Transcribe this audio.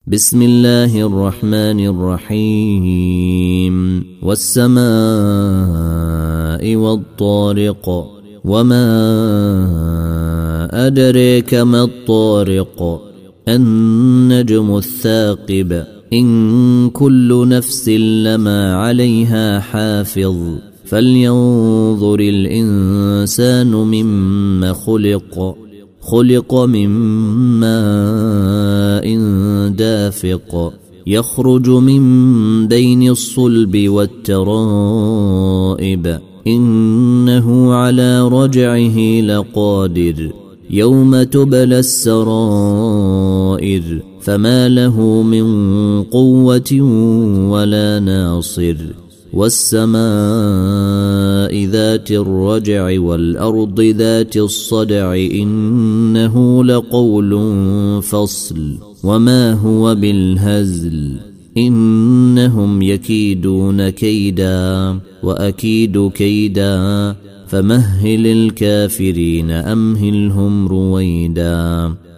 بسم الله الرحمن الرحيم والسماء والطارق وما أدريك ما الطارق النجم الثاقب إن كل نفس لما عليها حافظ فلينظر الإنسان مما خلق من ماء دافق يخرج من بين الصلب والترائب إنه على رجعه لقادر يوم تبلى السرائر فما له من قوة ولا ناصر والسماء ذات الرجع والأرض ذات الصدع إنه لقول فصل وما هو بالهزل إنهم يكيدون كيدا وأكيد كيدا فمهل الكافرين أمهلهم رويدا